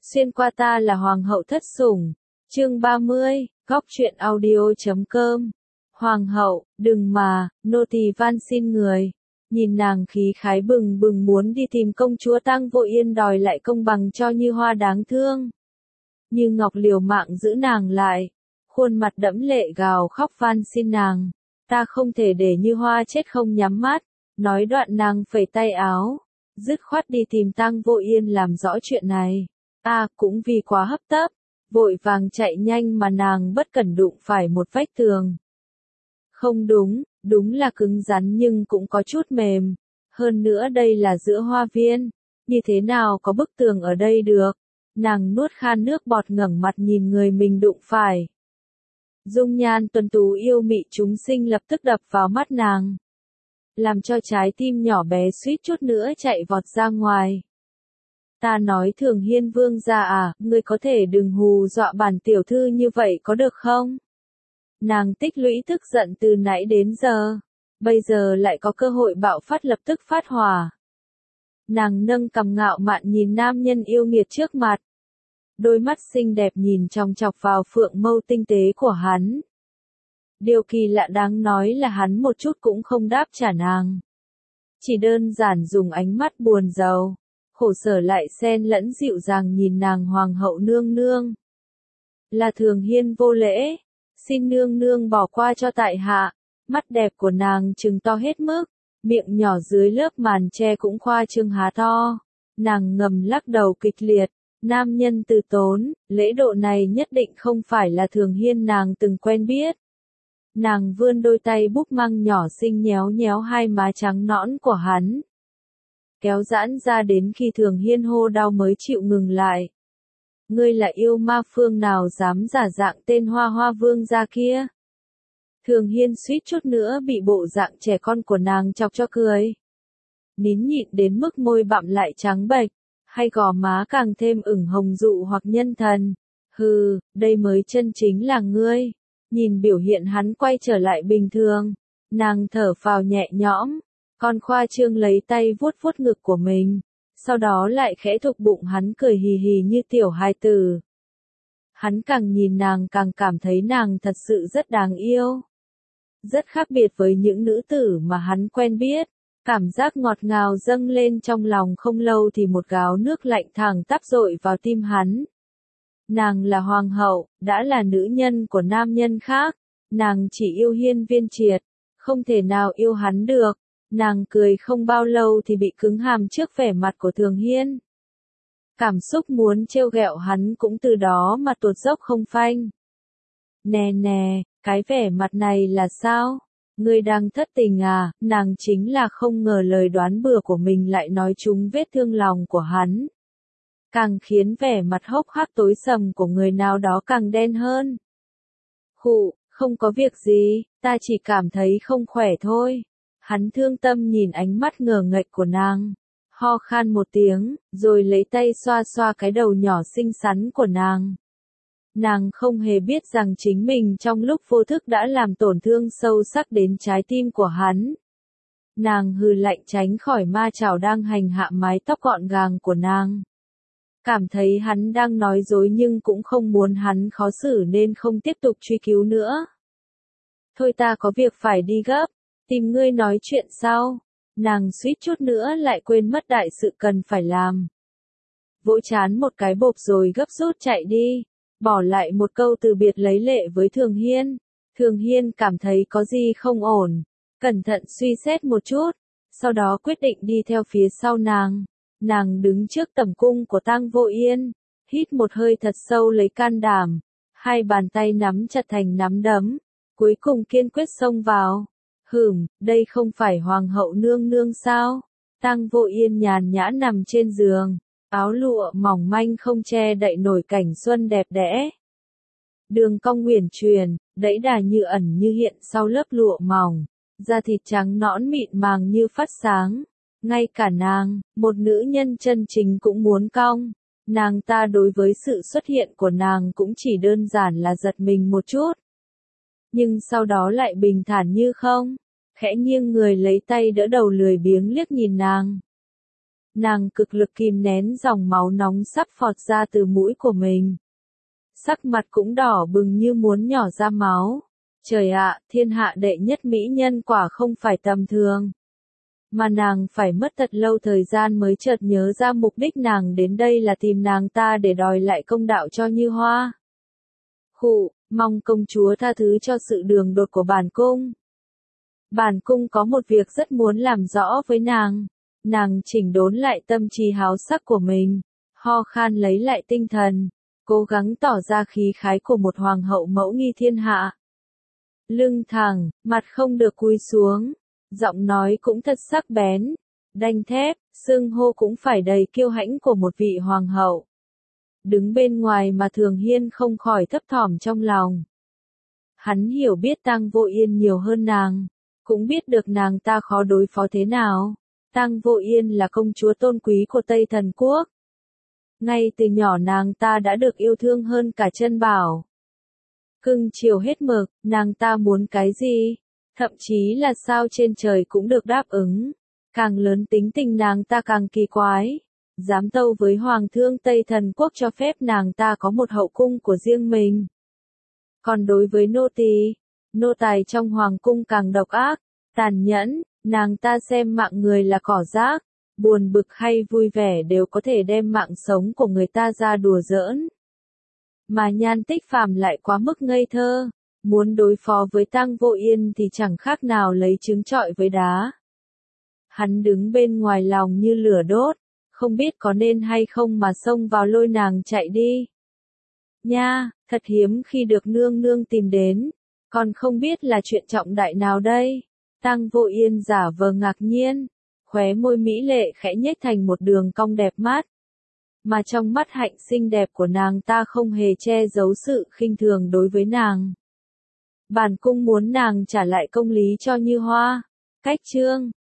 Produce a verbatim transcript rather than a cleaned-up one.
Xuyên qua ta là hoàng hậu thất sủng. Chương ba mươi, góc truyện audio.com. Hoàng hậu, đừng mà, nô tỳ van xin người. Nhìn nàng khí khái bừng bừng muốn đi tìm công chúa Tang Vô Yên đòi lại công bằng cho Như Hoa đáng thương. Như Ngọc liều mạng giữ nàng lại, khuôn mặt đẫm lệ gào khóc van xin nàng. Ta không thể để Như Hoa chết không nhắm mắt. Nói đoạn nàng phẩy tay áo, dứt khoát đi tìm Tang Vô Yên làm rõ chuyện này. A, cũng vì quá hấp tấp, vội vàng chạy nhanh mà nàng bất cẩn đụng phải một vách tường. Không đúng, đúng là cứng rắn nhưng cũng có chút mềm. Hơn nữa đây là giữa hoa viên, như thế nào có bức tường ở đây được. Nàng nuốt khan nước bọt ngẩng mặt nhìn người mình đụng phải. Dung nhan tuấn tú yêu mị chúng sinh lập tức đập vào mắt nàng, làm cho trái tim nhỏ bé suýt chút nữa chạy vọt ra ngoài. Ta nói Thường Hiên vương gia à, ngươi có thể đừng hù dọa bản tiểu thư như vậy có được không? Nàng tích lũy tức giận từ nãy đến giờ, bây giờ lại có cơ hội bạo phát lập tức phát hỏa. Nàng nâng cằm ngạo mạn nhìn nam nhân yêu nghiệt trước mặt. Đôi mắt xinh đẹp nhìn chòng chọc vào phượng mâu tinh tế của hắn. Điều kỳ lạ đáng nói là hắn một chút cũng không đáp trả nàng. Chỉ đơn giản dùng ánh mắt buồn rầu, khổ sở lại xen lẫn dịu dàng nhìn nàng hoàng hậu nương nương. Là Thường Hiên vô lễ, xin nương nương bỏ qua cho tại hạ. Mắt đẹp của nàng trừng to hết mức, miệng nhỏ dưới lớp màn che cũng khoa trương há to. Nàng ngầm lắc đầu kịch liệt, nam nhân từ tốn, lễ độ này nhất định không phải là Thường Hiên nàng từng quen biết. Nàng vươn đôi tay búp măng nhỏ xinh nhéo nhéo hai má trắng nõn của hắn, kéo giãn ra đến khi Thường Hiên hô đau mới chịu ngừng lại. Ngươi là yêu ma phương nào dám giả dạng tên Hoa Hoa vương gia kia? Thường Hiên suýt chút nữa bị bộ dạng trẻ con của nàng chọc cho cười. Nín nhịn đến mức môi bặm lại trắng bệch, hay gò má càng thêm ửng hồng dụ hoặc nhân thần. Hừ, đây mới chân chính là ngươi. Nhìn biểu hiện hắn quay trở lại bình thường, nàng thở phào nhẹ nhõm, còn khoa trương lấy tay vuốt vuốt ngực của mình, sau đó lại khẽ thục bụng hắn cười hì hì như tiểu hài tử. Hắn càng nhìn nàng càng cảm thấy nàng thật sự rất đáng yêu. Rất khác biệt với những nữ tử mà hắn quen biết, cảm giác ngọt ngào dâng lên trong lòng không lâu thì một gáo nước lạnh thẳng tắp dội vào tim hắn. Nàng là hoàng hậu, đã là nữ nhân của nam nhân khác, nàng chỉ yêu Hiên Viên Triệt, không thể nào yêu hắn được. Nàng cười không bao lâu thì bị cứng hàm trước vẻ mặt của Thường Hiên. Cảm xúc muốn trêu ghẹo hắn cũng từ đó mà tuột dốc không phanh. Nè nè, cái vẻ mặt này là sao? Ngươi đang thất tình à? Nàng chính là không ngờ lời đoán bừa của mình lại nói trúng vết thương lòng của hắn. Càng khiến vẻ mặt hốc hác tối sầm của người nào đó càng đen hơn. Khụ, không có việc gì, ta chỉ cảm thấy không khỏe thôi. Hắn thương tâm nhìn ánh mắt ngờ nghệch của nàng, ho khan một tiếng, rồi lấy tay xoa xoa cái đầu nhỏ xinh xắn của nàng. Nàng không hề biết rằng chính mình trong lúc vô thức đã làm tổn thương sâu sắc đến trái tim của hắn. Nàng hừ lạnh tránh khỏi ma chảo đang hành hạ mái tóc gọn gàng của nàng. Cảm thấy hắn đang nói dối nhưng cũng không muốn hắn khó xử nên không tiếp tục truy cứu nữa. Thôi ta có việc phải đi gấp, tìm ngươi nói chuyện sau. Nàng suýt chút nữa lại quên mất đại sự cần phải làm. Vỗ chán một cái bộp rồi gấp rút chạy đi, bỏ lại một câu từ biệt lấy lệ với Thường Hiên. Thường Hiên cảm thấy có gì không ổn, cẩn thận suy xét một chút, sau đó quyết định đi theo phía sau nàng. Nàng đứng trước tẩm cung của Tang Vô Yên, hít một hơi thật sâu lấy can đảm, hai bàn tay nắm chặt thành nắm đấm, cuối cùng kiên quyết xông vào. Hửm, đây không phải hoàng hậu nương nương sao? Tang Vô Yên nhàn nhã nằm trên giường, áo lụa mỏng manh không che đậy nổi cảnh xuân đẹp đẽ. Đường cong uyển chuyển, đẫy đà như ẩn như hiện sau lớp lụa mỏng, da thịt trắng nõn mịn màng như phát sáng. Ngay cả nàng, một nữ nhân chân chính cũng muốn cong. Nàng ta đối với sự xuất hiện của nàng cũng chỉ đơn giản là giật mình một chút. Nhưng sau đó lại bình thản như không, khẽ nghiêng người lấy tay đỡ đầu lười biếng liếc nhìn nàng. Nàng cực lực kìm nén dòng máu nóng sắp phọt ra từ mũi của mình. Sắc mặt cũng đỏ bừng như muốn nhỏ ra máu. Trời ạ, thiên hạ đệ nhất mỹ nhân quả không phải tầm thường. Mà nàng phải mất thật lâu thời gian mới chợt nhớ ra mục đích nàng đến đây là tìm nàng ta để đòi lại công đạo cho Như Hoa. Khụ, mong công chúa tha thứ cho sự đường đột của bản cung. Bản cung có một việc rất muốn làm rõ với nàng. Nàng chỉnh đốn lại tâm trí háo sắc của mình, ho khan lấy lại tinh thần, cố gắng tỏ ra khí khái của một hoàng hậu mẫu nghi thiên hạ. Lưng thẳng, mặt không được cúi xuống, giọng nói cũng thật sắc bén, đanh thép, xưng hô cũng phải đầy kiêu hãnh của một vị hoàng hậu. Đứng bên ngoài mà Thường Hiên không khỏi thấp thỏm trong lòng. Hắn hiểu biết Tang Vô Yên nhiều hơn nàng, cũng biết được nàng ta khó đối phó thế nào. Tang Vô Yên là công chúa tôn quý của Tây Thần Quốc. Ngay từ nhỏ nàng ta đã được yêu thương hơn cả Chân Bảo. Cưng chiều hết mực, nàng ta muốn cái gì? Thậm chí là sao trên trời cũng được đáp ứng. Càng lớn tính tình nàng ta càng kỳ quái. Dám tâu với Hoàng thương Tây Thần Quốc cho phép nàng ta có một hậu cung của riêng mình. Còn đối với nô tỳ, nô tài trong Hoàng cung càng độc ác, tàn nhẫn. Nàng ta xem mạng người là cỏ rác, buồn bực hay vui vẻ đều có thể đem mạng sống của người ta ra đùa giỡn. Mà Nhan Tích Phàm lại quá mức ngây thơ, muốn đối phó với Tang Vô Yên thì chẳng khác nào lấy trứng trọi với đá. Hắn đứng bên ngoài lòng như lửa đốt, không biết có nên hay không mà xông vào lôi nàng chạy đi. Nha, thật hiếm khi được nương nương tìm đến, còn không biết là chuyện trọng đại nào đây. Tang Vô Yên giả vờ ngạc nhiên, khóe môi mỹ lệ khẽ nhếch thành một đường cong đẹp mắt. Mà trong mắt hạnh xinh đẹp của nàng ta không hề che giấu sự khinh thường đối với nàng. Bản cung muốn nàng trả lại công lý cho Như Hoa. Cách chương